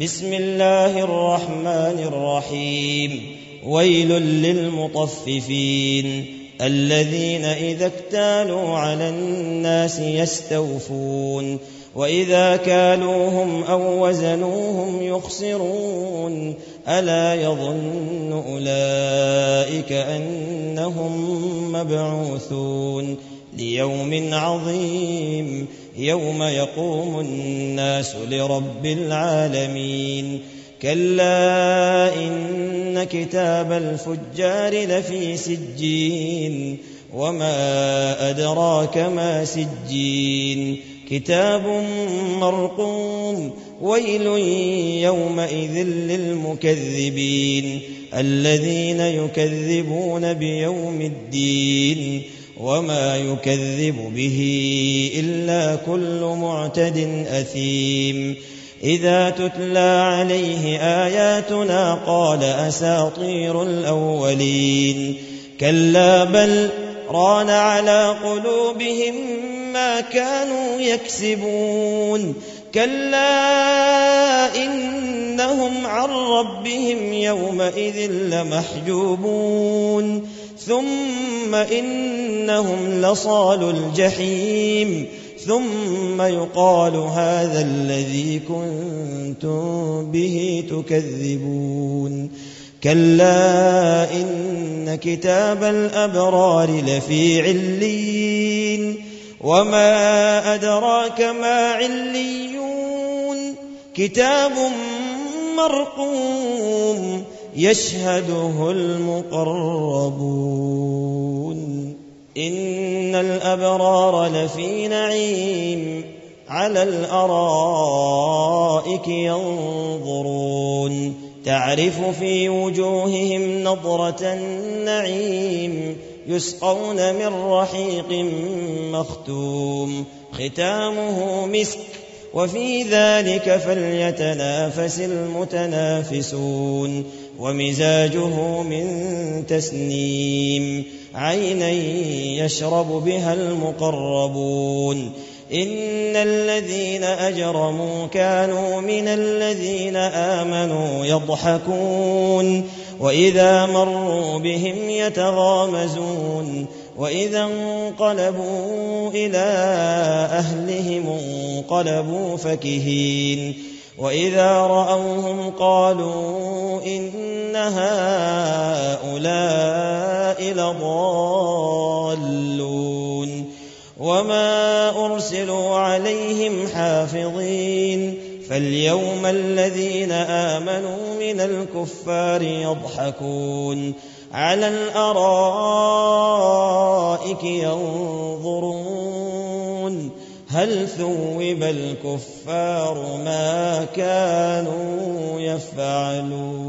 بسم الله الرحمن الرحيم. ويل للمطففين الذين إذا اكتالوا على الناس يستوفون وإذا كالوهم أو وزنوهم يخسرون ألا يظن أولئك أنهم مبعوثون ليوم عظيم يوم يقوم الناس لرب العالمين كلا إن كتاب الفجار لفي سجين وما أدراك ما سجين كتاب مرقوم ويل يومئذ للمكذبين الذين يكذبون بيوم الدين وما يكذب به إلا كل معتد أثيم إذا تتلى عليه آياتنا قال أساطير الأولين كلا بل ران على قلوبهم ما كانوا يكسبون كلا إنهم عن ربهم يومئذ لمحجوبون ثم إنهم لصالو الجحيم ثم يقال هذا الذي كنتم به تكذبون كلا إن كتاب الأبرار لفي عليين وما أدراك ما عليون كتاب مرقوم يشهده المقربون إن الأبرار لفي نعيم على الأرائك ينظرون تعرف في وجوههم نضرة النعيم يسقون من رحيق مختوم ختامه مسك وفي ذلك فليتنافس المتنافسون ومزاجه من تسنيم عينا يشرب بها المقربون إن الذين أجرموا كانوا من الذين آمنوا يضحكون وإذا مروا بهم يتغامزون وإذا انقلبوا إلى أهلهم انقلبوا فكهين وإذا رأوهم قالوا إن هؤلاء لضالون وما أرسلوا عليهم حافظين فاليوم الذين آمنوا من الكفار يضحكون على الأرائك ينظرون هل ثوب الكفار ما كانوا يفعلون.